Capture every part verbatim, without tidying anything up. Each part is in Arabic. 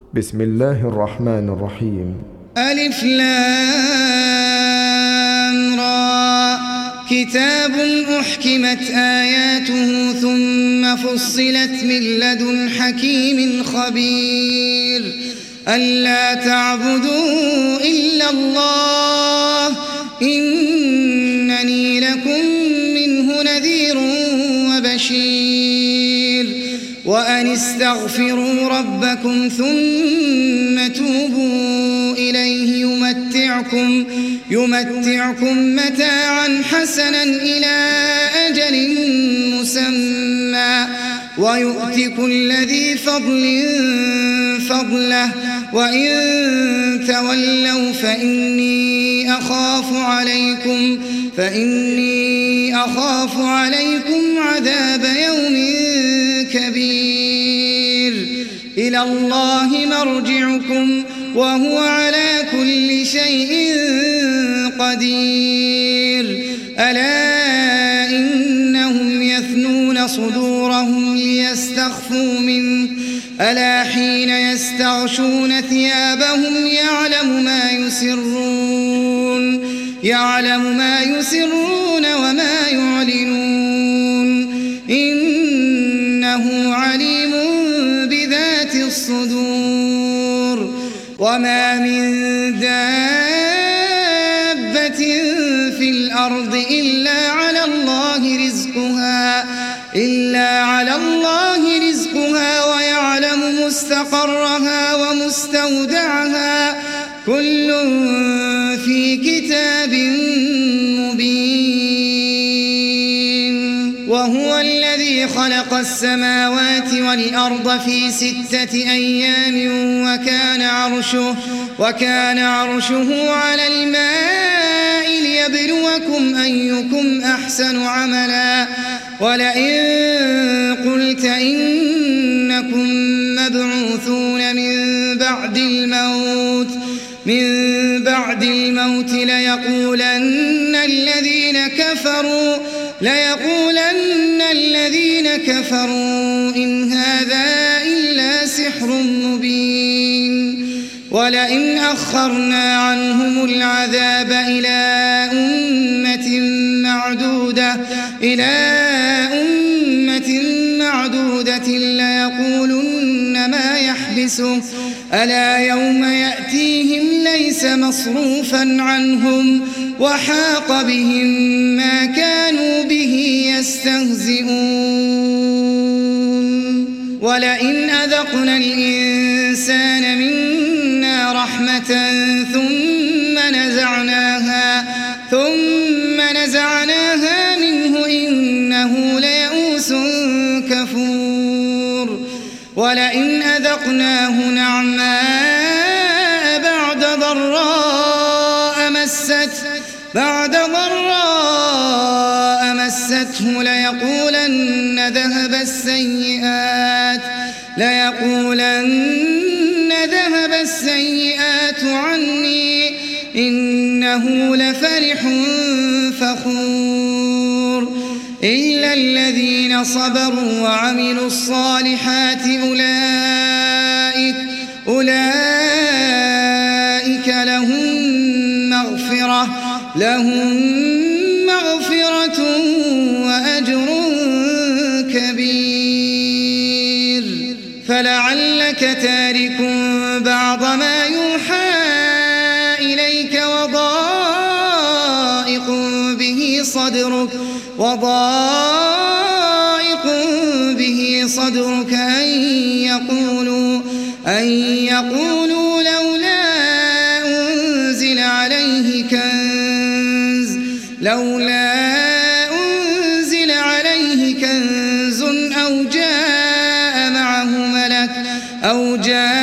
بسم الله الرحمن الرحيم. ألف لام را كتاب أحكمت آياته ثم فصلت من لدن حكيم خبير ألا تعبدوا إلا الله إنني لكم منه نذير وبشير وأن استغفروا ربكم ثم توبوا إليه يمتعكم, يمتعكم متاعا حسنا إلى أجل مسمى ويؤت كل ذي فضل فضله وإن تولوا فإني أخاف عليكم فإني أخاف عليكم عذاب يوم كبير إلى الله مرجعكم وهو على كل شيء قدير ألا إنهم يثنون صدورهم ليستخفوا منه ألا حين يستغشون ثيابهم يعلم ما يسرون يعلم ما يسرون وما يعلنون إنه عليم بذات الصدور وما من دابة في الأرض إلا على الله رزقها إلا على الله رزقها ويعلم مستقرها ومستودعها كل في كتاب مبين وهو الذي خلق السماوات والأرض في ستة أيام وكان عرشه وكان عرشه على الماء ليبلوكم أيكم أحسن عملا ولئن قلت إنكم مبعوثون من بعد الموت من بعد الموت ليقولن الذين كفروا ليقولن الذين كفروا إن هذا إلا سحر مبين ولئن أخرنا عنهم العذاب إلى أمة معدودة إلى أمة معدودة ليقولن ما يحبسه ألا يوم يأتيهم ليس مصروفا عنهم وحاق بهم ما كانوا به يستهزئون ولئن أذقنا الإنسان منا رحمة ثم نزعناها ثم نزعناها منه إنه ليئوس كفور ولئن أذقناه نعماء بعد ضراء مسته بعد ضراء مسته ليقولن ذهب السيئات ليقولن ذهب السيئات عني إنه لفرح فخور إلا الذين صبروا وعملوا الصالحات أولئك أولئك لهم مغفرة لهم مغفرة وأجر كبير فلعلك تارك بعض ما يوحى إليك وضائق به صدرك وضائق به صدرك أن يقولوا أن يقولوا لولا أنزل عليه كنز لولا أنزل عليه كنز أو جاء معه ملك أو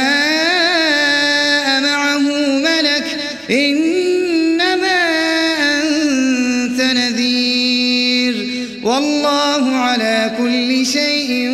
جاء معه ملك إنما أنت نذير والله على كل شيء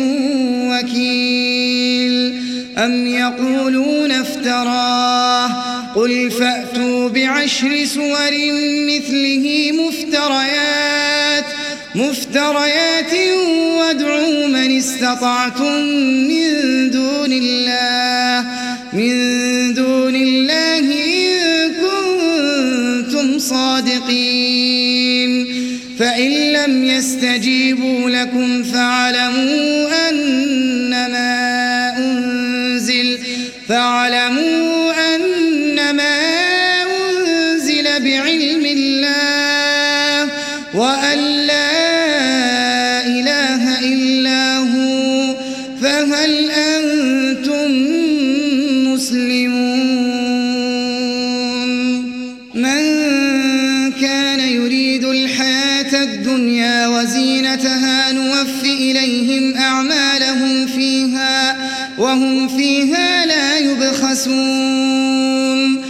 وكيل أم يقولون افتراه قل فأتوا بعشر سور مثله مفتريات مفتريات وادعوا من استطعتم من دون الله من دون الله إن كنتم صادقين فإن لم يستجيبوا لكم فاعلموا أنما أنزل فاعلموا أنما أنزل بعلم الله وأن لا إله إلا هو فهل أنتم مسلمون من كان يريد الحياة الدنيا وزينتها نوفي إليهم أعمالهم فيها وهم فيها لا يبخسون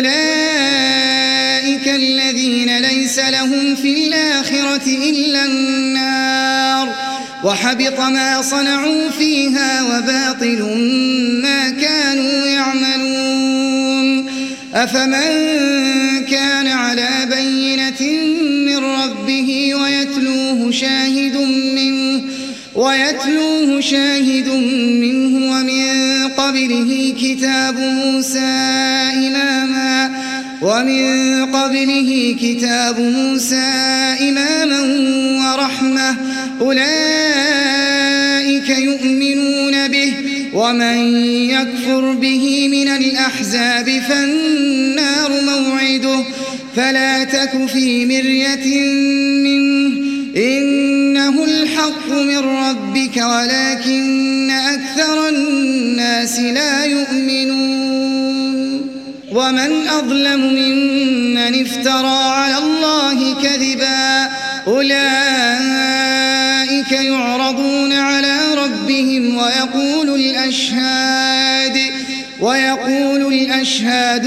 أولئك الذين ليس لهم في الآخرة إلا النار وحبط ما صنعوا فيها وباطل ما كانوا يعملون أفمن كان على بينة من ربه ويتلوه شاهد منه ويتلوه شاهد منه ومن قبله كتاب موسى إماما ومن قبله كتاب موسى إماما ورحمة أولئك يؤمنون به ومن يكفر به من الأحزاب فالنار موعده فلا تك في مرية منه إنه الحق من ربك ولكن أكثر الناس لا يؤمنون ومن أظلم ممن افترى على الله كذبا أولئك يعرضون على ربهم ويقول الأشهاد ويقول الأشهاد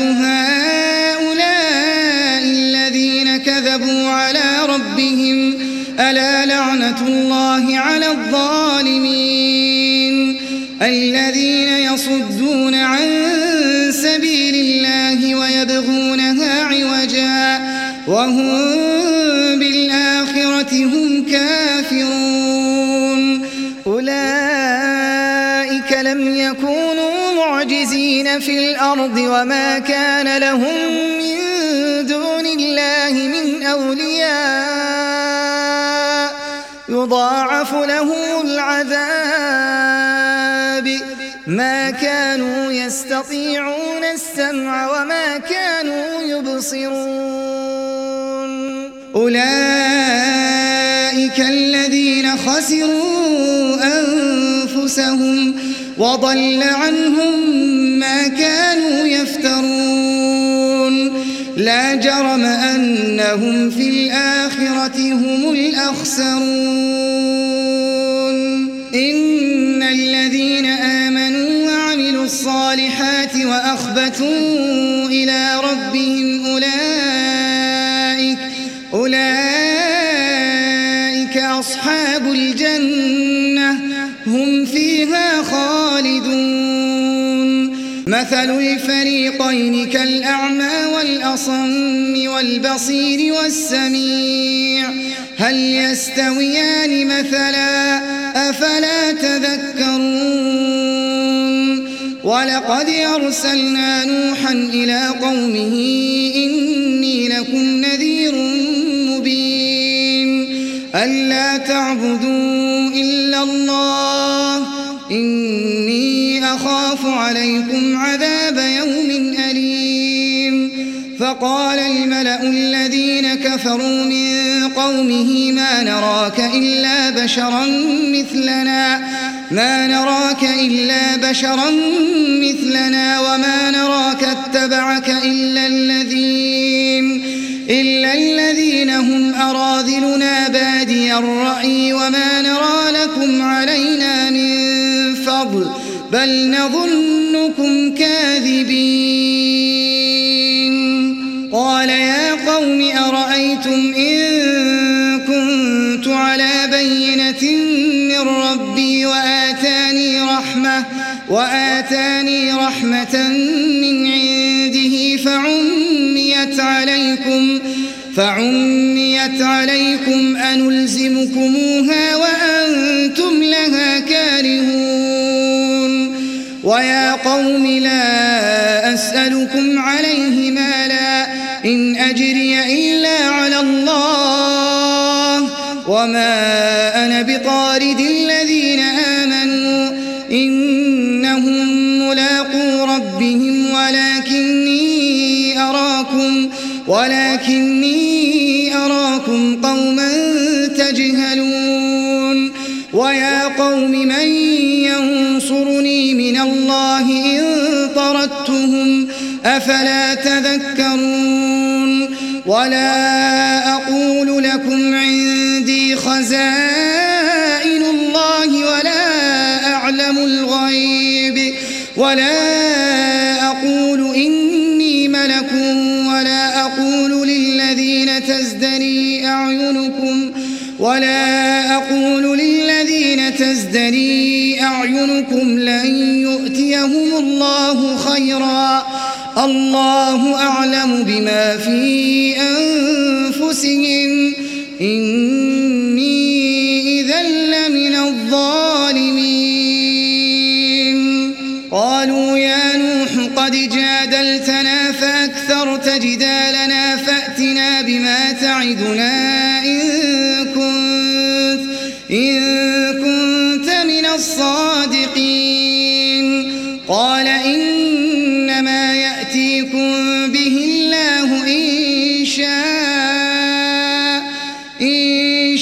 هؤلاء الذين كذبوا على ربهم ألا لعنة الله على الظالمين الذين يصدون عن سبيل الله ويبغونها عوجا وهم بالآخرة هم كافرون أولئك لم يكونوا معجزين في الأرض وما كان لهم من دون الله من أولياء يضاعف لهم العذاب ما كانوا يستطيعون السمع وما كانوا يبصرون أولئك الذين خسروا أنفسهم وضل عنهم ما كانوا يفترون لا جرم أنهم في الآخرة هم الأخسرون إن الذين آمنوا وعملوا الصالحات وأخبتوا إلى ربهم أولئك أولئك أصحاب الجنة هم فيها خالدون مثل الفريقين كالأعمى والأصم والبصير والسميع هل يستويان مثلا أفلا تذكرون ولقد أرسلنا نوحا إلى قومه إني لكم نذير مبين ألا تعبدوا إلا الله إني أخاف عليكم عذاب يوم أليم فقال الملأ الذين كفروا من قومه ما نراك إلا بشرا مثلنا ما نراك إلا بشرا مثلنا وما نراك اتبعك إلا الذين إلا الذين هم أراذلنا بادي الرأي وما نرى لكم علينا من فضل بل نظنكم كاذبين قال يا قوم أرأيتم إن كنت على بينة من ربي وآتاني رحمة وآتاني رحمة من عنده فعميت عليكم فعميت عليكم أنلزمكموها وأنتم لها كارهون ويا قوم لا أسألكم عليه مالا إن أجري إلا على الله وما أنا بطارد الذين آمنوا إنهم ملاقو ربهم ولكني أراكم ولكني أراكم قوما تجهلون ويا قوم من ينصرني من الله إن طردتهم أفلا تذكرون ولا أقول لكم عندي خزائن الله ولا أعلم الغيب ولا أقول إني ملك ولا أقول للذين تزدري أعينكم ولا أقول للذين تزدري أعينكم لن يؤتيهم الله خيرا الله أعلم بما في أنفسهم إني إذا لمن الظالمين قالوا يا نوح قد جادلتنا فأكثرت جدالنا فأتنا بما تعدنا إن كنت, إن كنت من الصادقين قال إنما يأتيكم به الله إن شاء, إن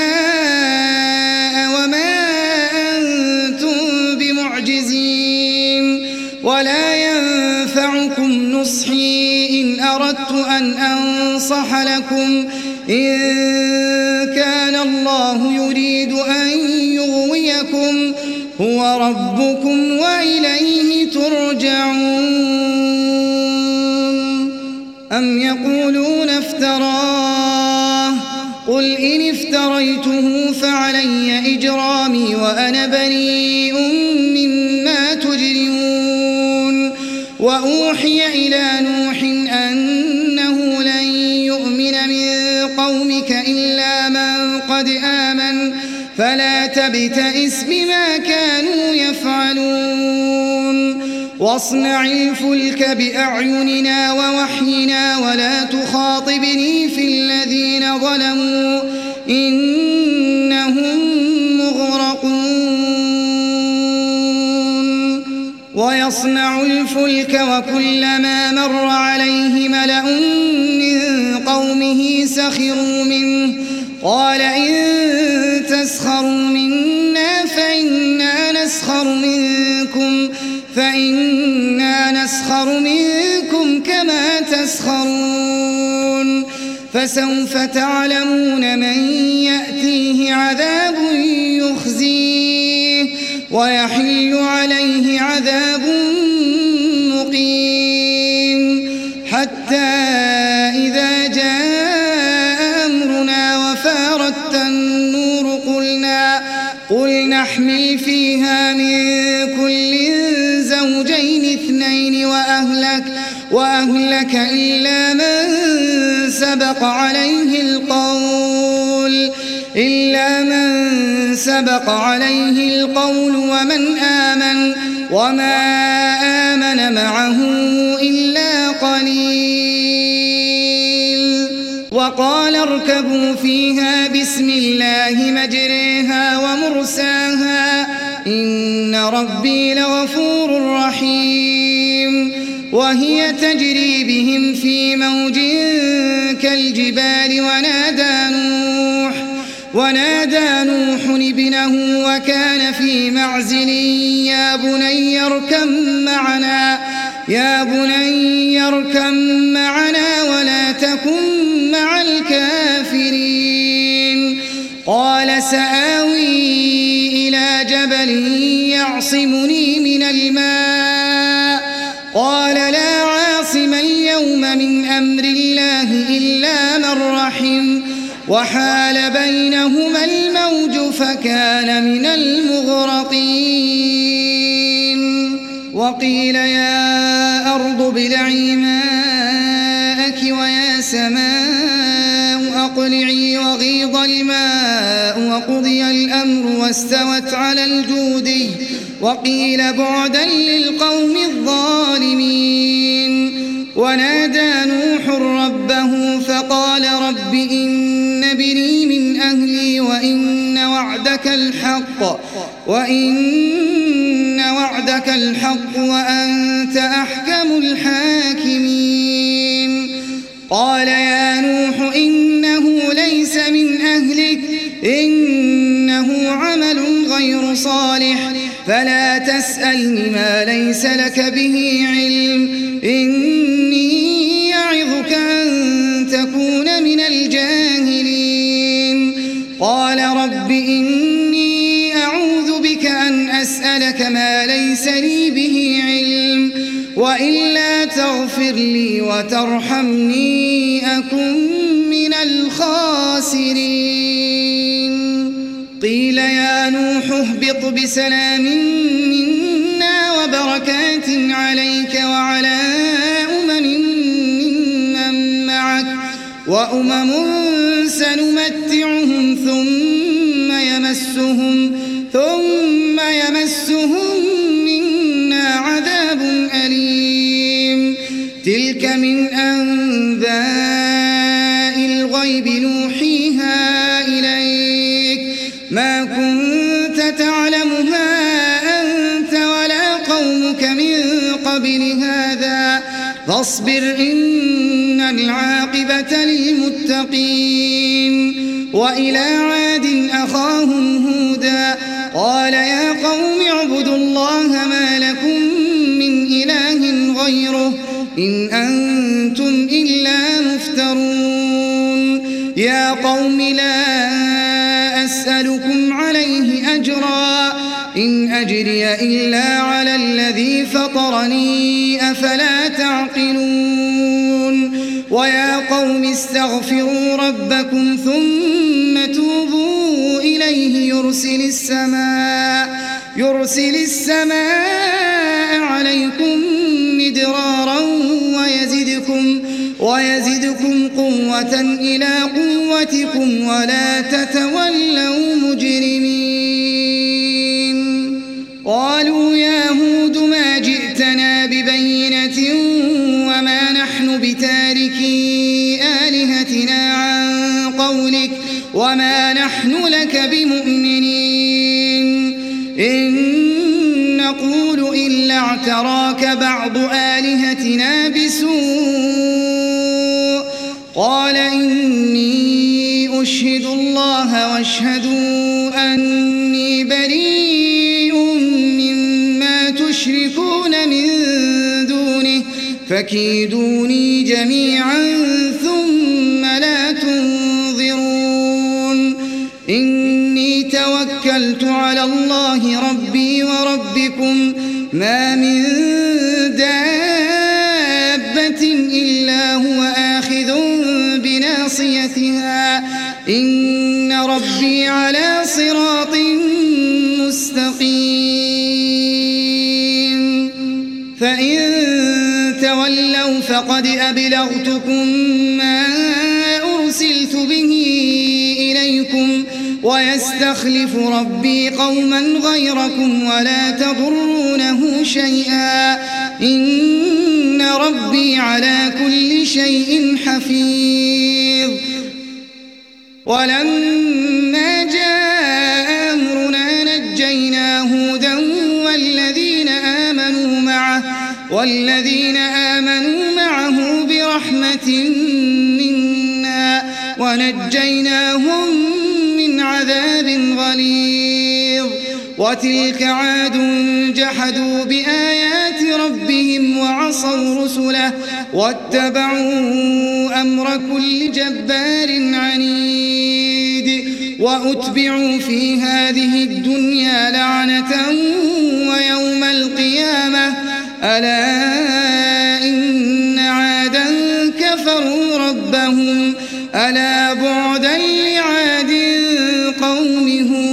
شاء وما أنتم بمعجزين ولا ينفعكم نصحي إن أردت أن أنصح لكم إن كان الله يريد أن يغويكم هو ربكم وإليه ترجعون أم يقولون افتراه قل إن افتريته فعلي إجرامي وأنا بريء مما تجرمون وأوحي إلى نوح أنه لن يؤمن من قومك إلا من قد آمن فلا تبتئس بما كانوا يفعلون واصنع الفلك بأعيننا ووحينا ولا تخاطبني في الذين ظلموا إنهم مغرقون ويصنع الفلك وكلما مر عليه ملأ من قومه سخروا منه قال إن تسخروا منا فإنا نسخر منكم فإنا نسخر منكم كما تسخرون فسوف تعلمون من يأتيه عذاب يخزيه ويحل عليه عذاب مقيم حتى إذا جاء أمرنا وفارت النور قلنا قل نحمل فيها من كل زوجين اثنين وأهلك, وأهلك إلا من سبق عليه القول إلا من سبق عليه القول ومن آمن وما آمن معه إلا قليل وقال اركبوا فيها بسم الله مجريها ومرساها إن ربي لغفور رحيم وهي تجري بهم في موج كالجبال ونادى نوح ونادى نوح ابنه وكان في معزل يا بني اركب معنا يا بني اركب معنا ولا تكن مع الكافرين قال سآوي إلى جبل يعصمني من الماء قال لا عاصم اليوم من أمر الله إلا من رحم وحال بينهما الموج فكان من المغرقين وقيل يا أرض ابلعي ماءك ويا سماء أقلعي وغيض الماء وقضي الأمر واستوت على الجودي وقيل بعدا للقوم الظالمين. ونادى نوح ربه فقال رب إن ابني من أهلي وإن وعدك الحق وإن وعدك الحق وأنت أحكم الحاكمين. قال يا نوح إنه ليس من أهلك إنه عمل غير صالح فلا تسألني ما ليس لك به علم إني يعظك أن تكون من الجاهلين. قال رب إني أعوذ بك أن أسألك ما ليس لي به علم وإلا تغفر لي وترحمني أكن من الخاسرين. قيل يا نوح اهبط بسلام منا وبركات عليك وعلى أمم ممن معك وأمم سنمتعهم ثم يمسهم ثم يمسهم منا عذاب أليم. تلك من أنباء الغيب نوحيها إليك ما كنت تعلمها أنت ولا قومك من قبل هذا فاصبر إن العاقبة للمتقين. وإلى عاد أخاهم هودا قال يا قوم اعبدوا الله ما لكم من إله غيره إن أنتم إلا مفترون. يا قوم لا أسألكم عليه أجرا إن أجري إلا على الذي فطرني أفلا تعقلون. ويا قوم استغفروا ربكم ثم توبوا إليه يرسل السماء يرسل السماء عليكم مدرارا ويزدكم ويزدكم قوة إلى قوتكم ولا تتولوا مجرمين. قالوا يا هود ما جئتنا ببينة وما نحن بتاركي آلهتنا عن قولك وما نحن لك بمؤمنين إن نقول إلا اعتراك بعض آلهتنا بسوء. قال إني أشهد الله واشهدوا أني بريء مما تشركون من دونه فكيدوني جميعا ثم لا تنظرون. إني توكلت على الله ربي وربكم ما من دابة إلا هو آخذ بناصيتها إن ربي على صراط مستقيم. فإن تولوا فقد أبلغتكم ما أرسلت به إليكم ويستخلف ربي قوما غيركم ولا تضرونه شيئا إن ربي على كل شيء حفيظ. ولما جاء أمرنا نجينا هودا والذين آمنوا معه والذين آمنوا معه برحمة منا ونجيناهم من عذاب غليظ. وتلك عاد جحدوا بآيات ربهم وعصوا رسله واتبعوا أمر كل جبار عنيد. وأتبعوا في هذه الدنيا لعنة ويوم القيامة ألا إن عادا كفروا ربهم ألا بعدا لعاد قوم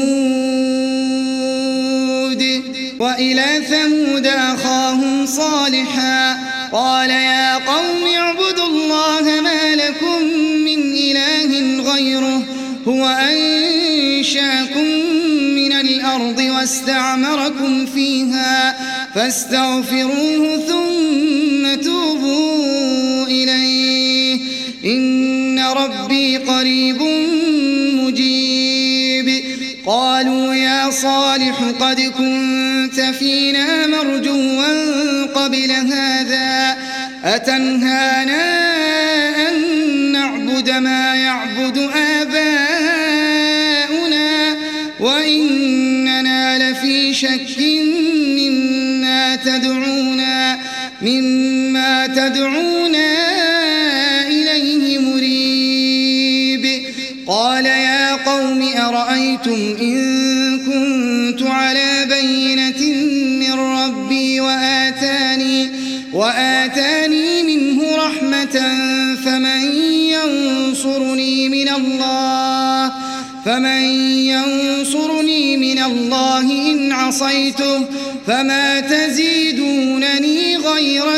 هود. وإلى ثمود أخاهم صالحا قال يا قوم اعبدوا الله ما لكم من إله غيره هو أنشأكم من الأرض الأرض واستعمركم فيها فاستغفروه ثم توبوا إليه إن ربي قريب مجيب. قالوا يا صالح قد كنت فينا مرجوا قبل هذا أتنهانا أن نعبد ما يعبد آباؤنا وإننا لفي شك مما تدعونا مما تدعونا إليه مريب. قال يا قوم أرأيتم إن كنت على بينة من ربي وآتاني وآتاني منه رحمة فمن ينصرني من الله فمن ينصرني من الله إن عصيته فما تزيدونني غير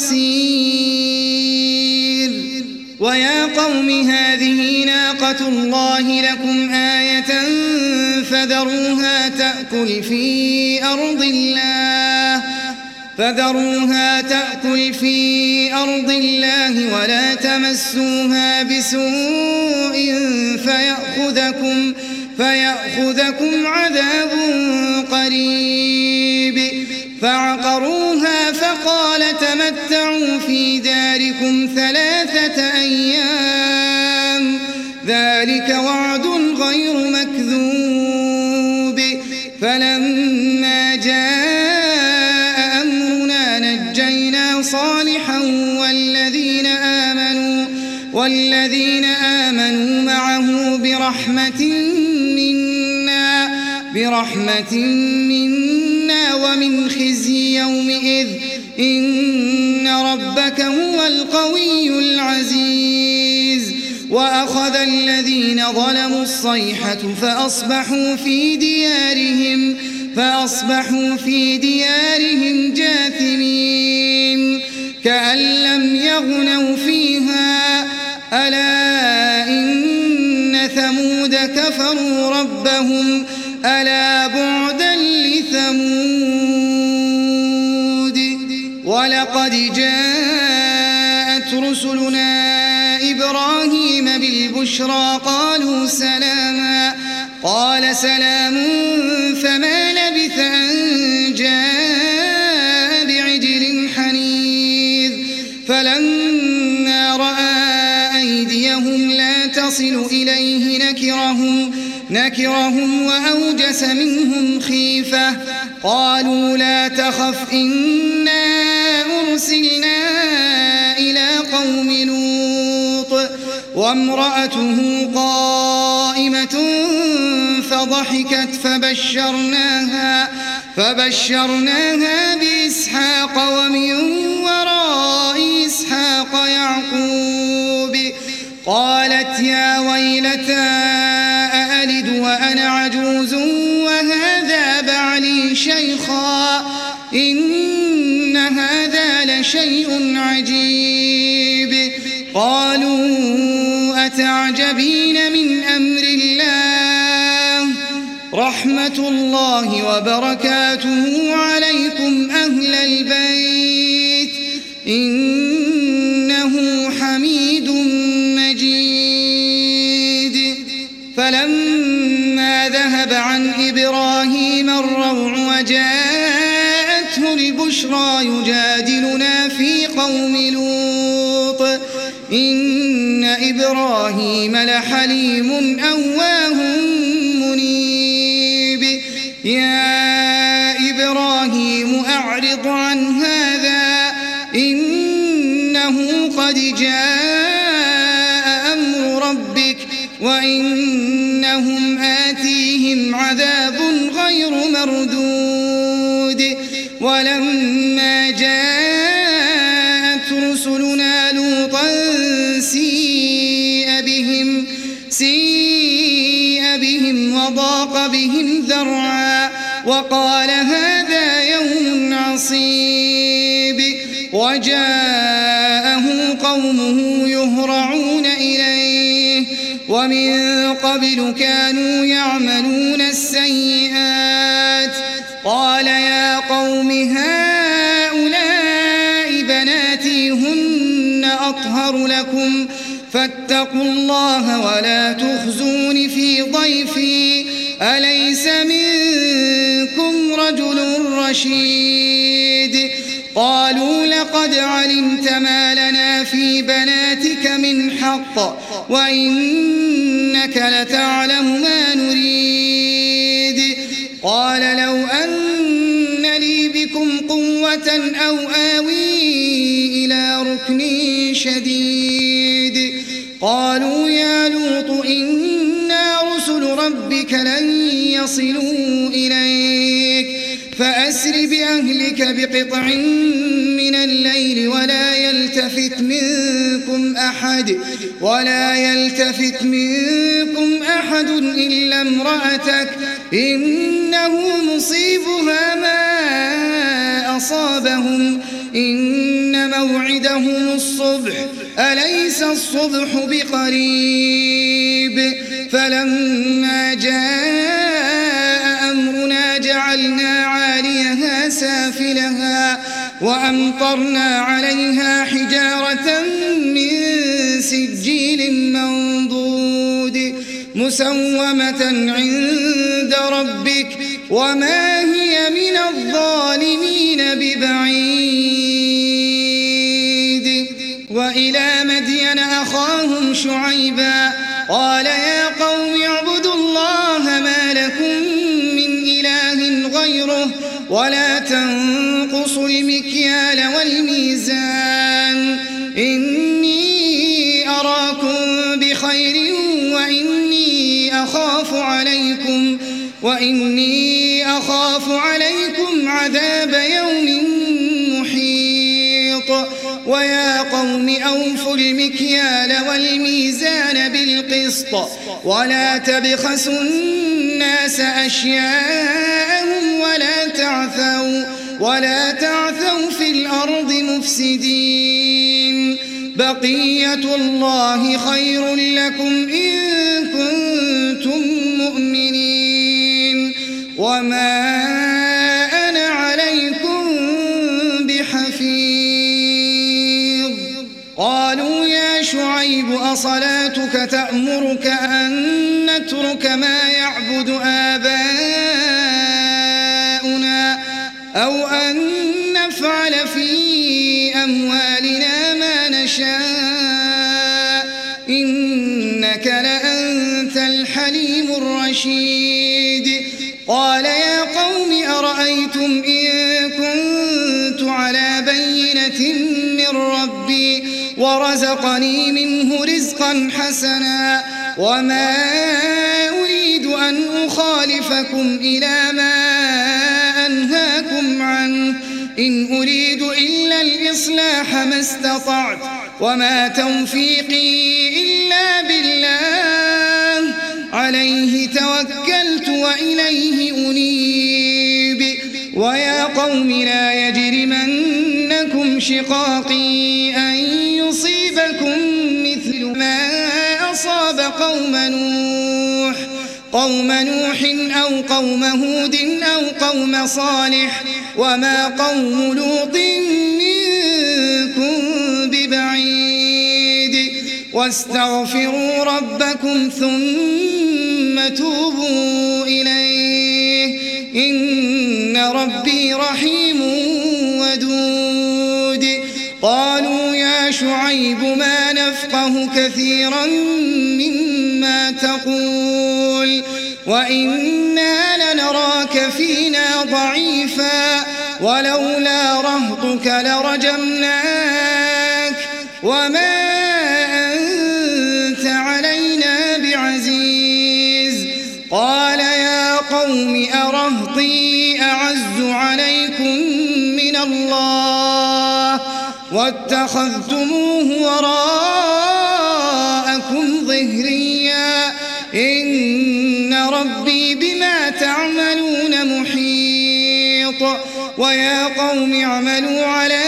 تخسير. ويا قوم هذه ناقة الله لكم آية فذروها تأكل في أرض الله فذروها تأكل في أرض الله ولا تمسوها بسوء فيأخذكم فيأخذكم عذاب قريب. فعقروها فقال تمتعوا في داركم ثلاثة أيام ذلك وعد غير مكذوب. فلما جاء أمرنا نجينا صالحا والذين آمنوا والذين آمنوا معه برحمة منا برحمة منا ومن خزي يومئذ إن ربك هو القوي العزيز. وأخذ الذين ظلموا الصيحة فأصبحوا في ديارهم فأصبحوا في ديارهم جاثمين كأن لم يغنوا فيها ألا إن ثمود كفروا ربهم ألا بعدا لثمود. ولقد جاءت رسلنا إبراهيم بالبشرى قالوا سلاما قال سلام فما لبث أن جاء بعجل حنيذ. فلما رأى أيديهم لا تصل إليه نكرهم نكرهم وأوجس منهم خيفة قالوا لا تخف إنا أرسلنا إلى قوم لوط وامرأته قائمة فضحكت فبشرناها فبشرناها بإسحاق ومن وراء إسحاق يعقوب. قالت يا ويلتى أألد وأنا عجوز وهذا بعلي شيخا إن هذا لشيء عجيب. قالوا أتعجبين من أمر الله رحمة الله وبركاته عليكم أهل البيت إنه حميد مجيد. فلما ذهب عن إبراهيم الروع وجاءته البشرى يجادلنا في قوم لوط إن إبراهيم لحليم أواه منيب. يا إبراهيم أعرض عن هذا إنه قد جاء أمر ربك وإنهم آتيهم عذاب غير مردود. ولما جاءت رسلنا لوطا سيء بهم سيء بهم وضاق بهم ذرعا وقال هذا يوم عصيب. وجاءه قومه يهرعون إليه ومن قبل كانوا يعملون السيئات قال يا قوم هؤلاء بناتي هن أطهر لكم فاتقوا الله ولا تخزون في ضيفي أليس منكم رجل رشيد قالوا لقد علمت ما لنا في بناتك من حق وإنك لتعلم ما نريد قال لو أن لي بكم قوة أو آوي إلى ركن شديد قالوا يا لوط إنا رسل ربك لن يصلوا إليك فأسر بأهلك بقطع من الليل ولا يلتفت منكم أحد ولا يلتفت منكم أحد إلا امرأتك إنه مصيبها ما أصابهم إن موعدهم الصبح أليس الصبح بقريب فلما جاء أمرنا جعلنا عاليها سافلها وأمطرنا عليها حجارة من سجيل منضود مسومة عند ربك وما هي من الظالمين ببعيد وإلى مدين أخاهم شعيبا قال يا قوم اعبدوا الله ما لكم من إله غيره ولا تنقصوا المكيال والميزان إني أراكم بخير وإني أخاف عليكم وإني أخاف عليكم عذاب يوم محيط ويا قوم أوفوا المكيال والميزان بالقسط ولا تبخسوا الناس أشياءهم ولا تعثوا ولا تعثوا في الأرض مفسدين بقية الله خير لكم إن كنتم مؤمنين وما أنا عليكم بحفيظ قالوا يا شعيب أصلاتك تأمرك أن نترك ما يعبد آباؤنا أو أن نفعل في أموالنا ما نشاء إنك لأنت الحليم الرشيد قال يا قوم أرأيتم إن كنت على بينة من ربي ورزقني منه رزقا حسنا وما أريد أن أخالفكم إلى ما أنهاكم عنه إن أريد إلا الإصلاح ما استطعت وما توفيقي إلا بالله عليه توكلت وإليه أنيب ويا قوم لا يجرمنكم شقاقي أن يصيبكم مثل ما أصاب قوم نوح قوم نوح أو قوم هود أو قوم صالح وما قوم لوط منكم ببعيد واستغفروا ربكم ثم توبوا إليه إن ربي رحيم ودود قالوا يا شعيب ما نفقه كثيرا مما تقول وإنا لنراك فينا ضعيفا ولولا رهطك لرجمناك وما أنت علينا بعزيز قال يا قوم أرهطي أعز عليكم من الله واتخذتموه وراءكم ظهريا إن ربي بما تعملون محيط ويا قوم اعملوا على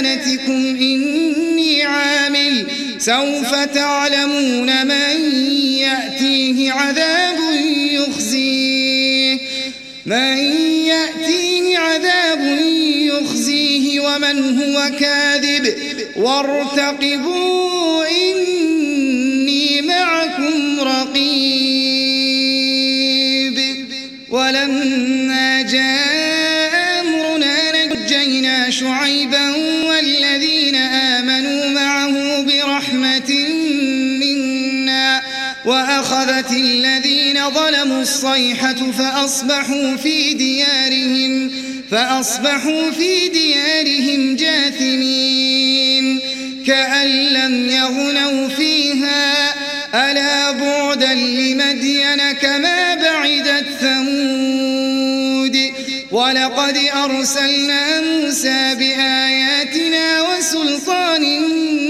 مكانتكم إني عامل سوف تعلمون من يأتيه عذاب يخزيه من يأتيه عذاب يخزيه ومن هو كاذب وارتقبوا إني معكم رقيب. ولما جاء أمرنا نجينا شعيبا والذين آمنوا معه برحمة منا وأخذت الذين ظلموا الصيحة فأصبحوا في ديارهم فأصبحوا في ديارهم جاثمين كأن لم يغنوا فيها ألا بعدا لمدين كما بعدت ثمود. ولقد أرسلنا موسى بآياتنا وسلطان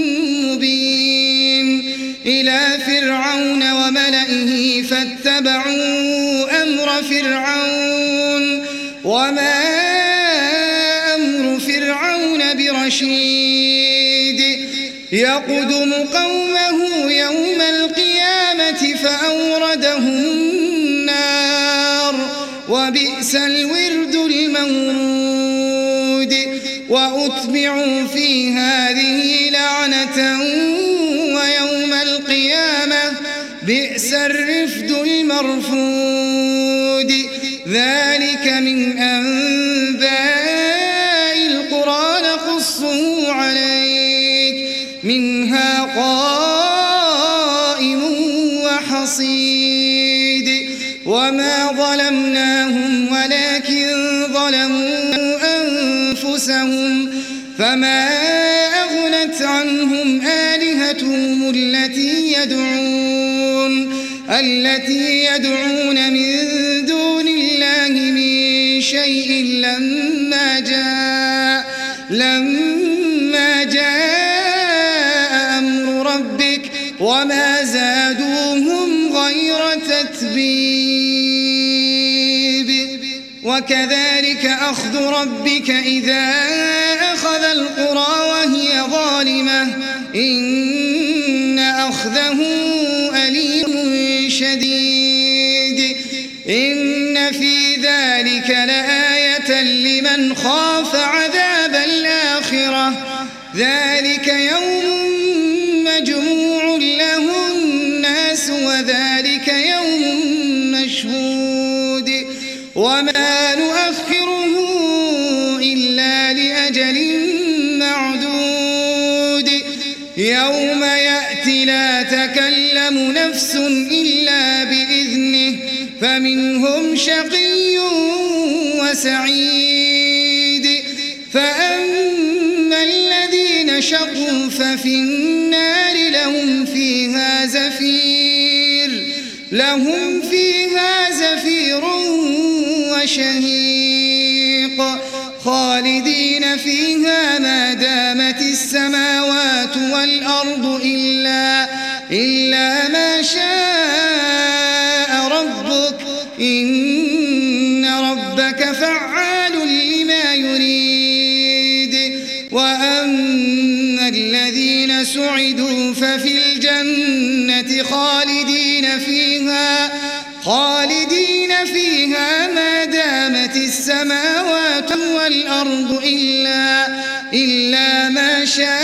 مبين إلى فرعون وملئه فاتبعوا أمر فرعون وما أمر فرعون برشيد يقدم قومه يوم القيامة فأوردهم النار وبئس الورد المورود. وأتبعوا في هذه لعنة ويوم القيامة بئس الرفد المرفود. ذلك من أنباء القرى نقصه عليك منها قائم وحصيد. وما ظلمناهم ولكن ظلموا أنفسهم فما أغنت عنهم آلهتهم التي يدعون التي يدعون من دون الله من شيء لما جاء لما جاء أمر ربك وما زادوهم غير تتبيب. وكذلك أخذ ربك إذا أخذ القرى وهي ظالمة إن أخذه أليم شديد. إن في ذلك لآية لمن خاف عذاب الآخرة ذلك يوم مجموع له الناس وذلك يوم مشهود وما نؤخره إلا لأجل معدود. يوم يأتي لا تكلم نفس إلا بإذنه فمنهم شقي وسعيد. فأما الذين شقوا ففي النار لهم فيها زفير لهم فيها زفير وشهيق خالدين فيها ما دامت السماوات والأرض إلا إلا ما شاء ربك إن ربك فعال لما يريد. وأما الذين سعدوا ففي الجنة خالدين فيها خالدين فيها ما دامت السماوات والأرض إلا إلا ما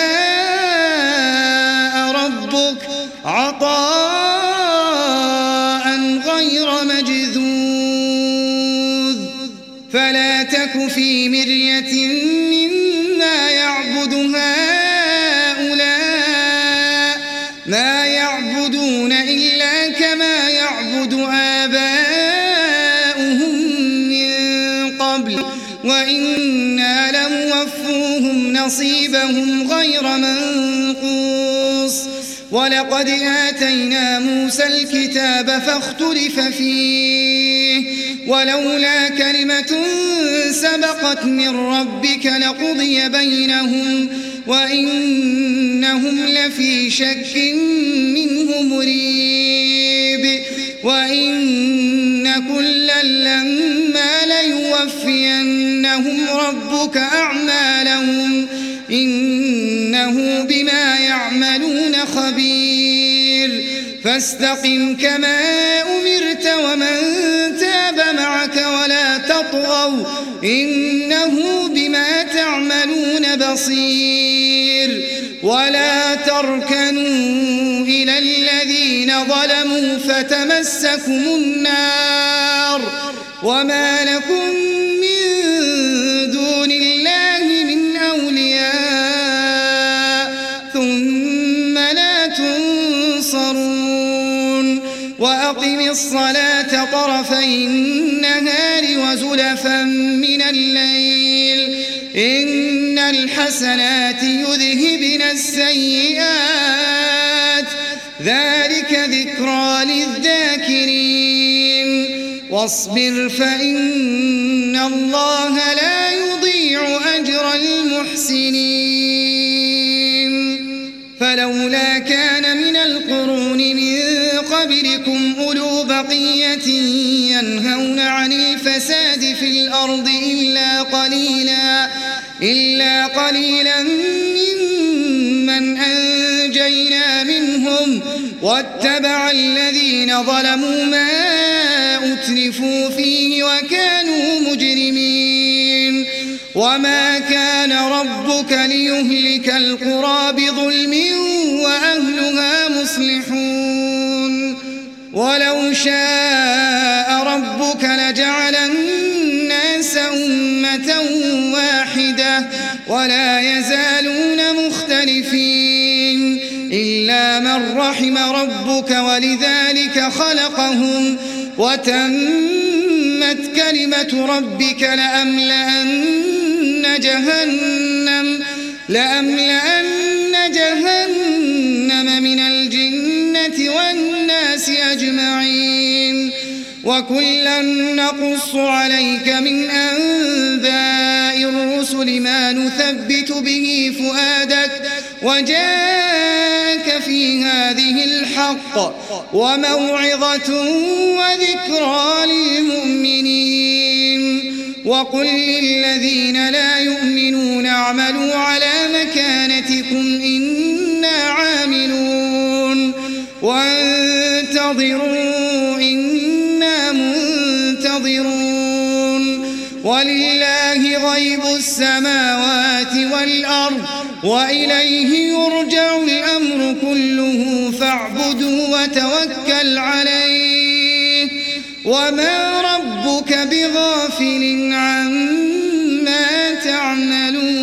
شاء ربك عطاء غير مجذوذ. فلا تك في مرية مما يعبد هؤلاء ما يعبدون إلا كما يعبد آباؤهم من قبل وإنا لموفوهم نصيبهم غير منقوص. ولقد آتينا موسى الكتاب فاختلف فيه ولولا كلمة سبقت من ربك لقضي بينهم وإنهم لفي شك منه مريب. وإن كلا لما ليوفينهم ربك أعمالهم إنه بما يعملون خبير. فاستقم كما أمرت ومن تاب معك ولا تطغوا إنه بما تعملون بصير ولا تركنوا إلى الذين ظلموا فتمسكم النار وما لكم من دون الله من أولياء ثم لا تنصرون وأقم الصلاة طرفي النهار وزلفا من الليل إن الحسنات يذهبن السيئات ذلك ذكرى للذاكرين واصبر فإن الله لا يضيع أجر المحسنين فلولا كان من القرون من قبلكم أولو بقية ينهون عن الفساد في الأرض إلا قليلا إلا قليلا ممن أنجينا منهم واتبع الذين ظلموا ما أترفوا فيه وكانوا مجرمين وما كان ربك ليهلك القرى بظلم وأهلها مصلحون ولو شاء ربك لجعل الناس أمة واحدة ولا يزالون مختلفين إلا من رحم ربك ولذلك خلقهم وتمت كلمة ربك لأملأن جهنم لأملأن جهنم من الجنة والناس أجمعين وكلا نقص عليك من أنباء الرسل ما نثبت به فؤادك وجاءك في هذه الحق وموعظة وذكرى للمؤمنين وقل للذين لا يؤمنون اعملوا على مكانتكم إنا عاملون وانتظروا إنا منتظرون ولله غيب السماوات والأرض وإليه يرجع الأمر كله فاعبده وتوكل عليه وما ربك بغافل عما تعملون